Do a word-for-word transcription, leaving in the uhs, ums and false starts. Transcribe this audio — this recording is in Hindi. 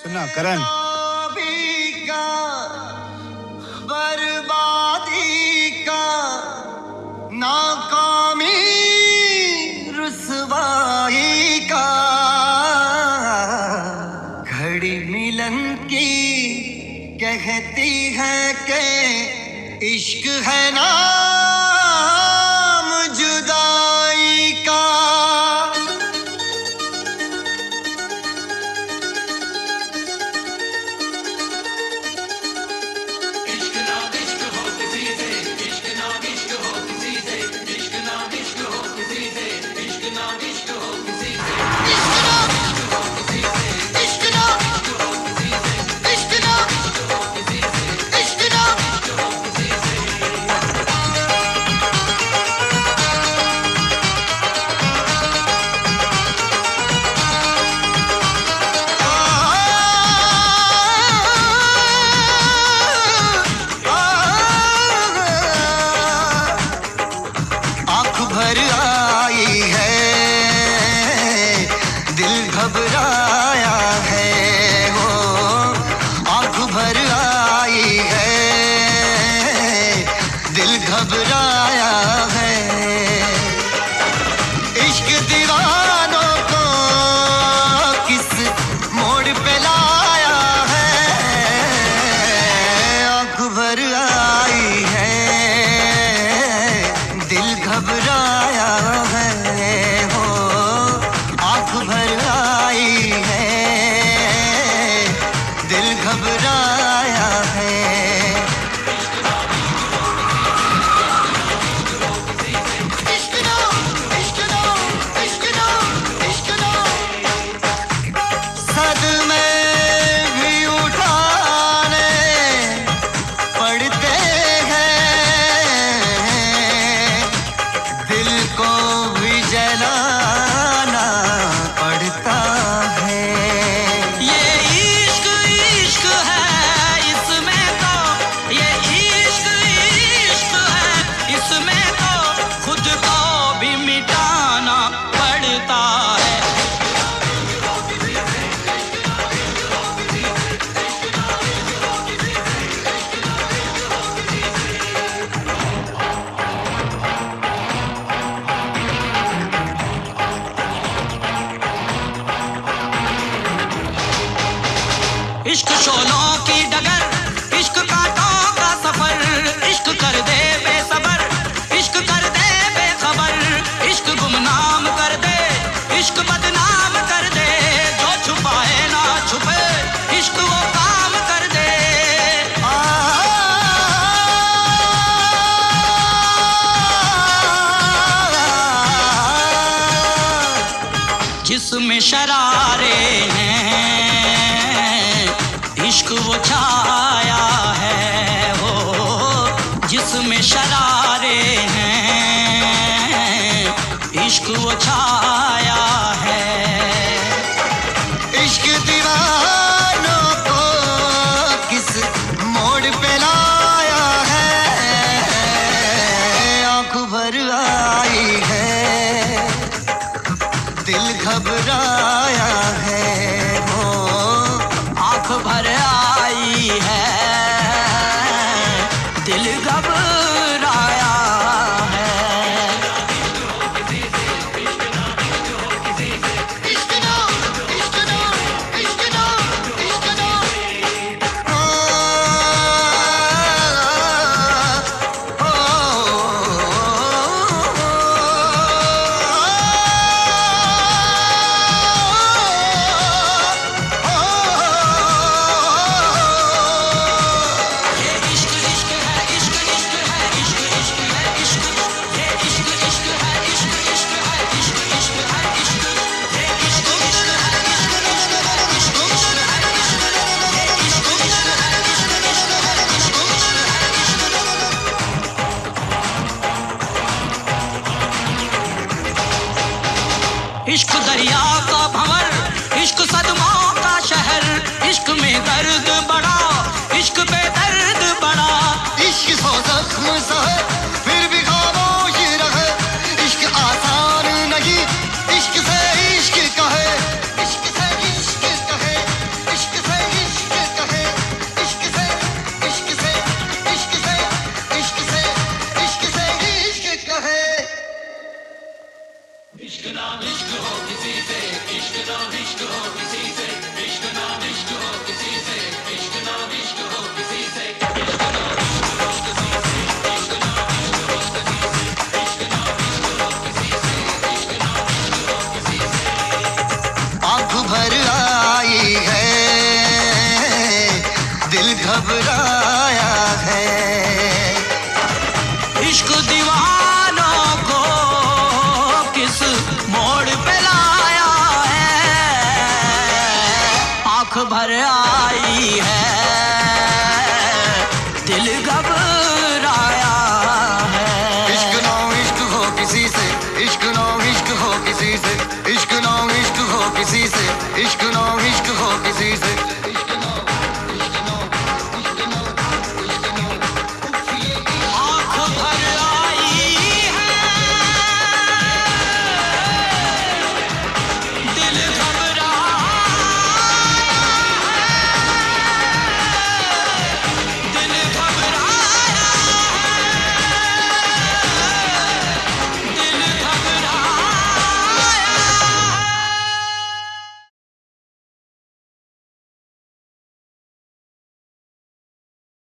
सुनना करण, का बर्बादी का नाकामी रुसवाई का घड़ी मिलन की कहती है कि इश्क है नाम जुदाई का। भर आई है दिल घबराया है वो, आँख भर आई है दिल घबराया है। इश्क दीवानों को किस मोड़ पे लाया है, आँख भर आई है दिल घबराया है हो, आँख भर आई है दिल घबराया है। सदमे भी उठाने पड़ते को भी जलाना पड़ता है। ये इश्क इश्क है इसमें तो, ये इश्क इश्क है इसमें तो खुद को भी मिटाना पड़ता है। इश्क शोलों की डगर, इश्क कांटों का सफर, इश्क कर दे बेसबर, इश्क कर दे बेखबर, इश्क गुमनाम कर दे, इश्क बदनाम कर दे, जो छुपाए ना छुपे इश्क वो काम कर दे। जिसमें शरारे हैं इश्क वो छाया है वो, जिसमें शरारे हैं इश्क वो छाया है। इश्क दीवानों को किस मोड़ पे लाया है, आँख भर आई है दिल घबराया है वो, आँख भर आई है दिल घबराया है। घबराया है। इश्क दीवानों को किस मोड़ पे लाया है, आंख भर आई है, दिल घबराया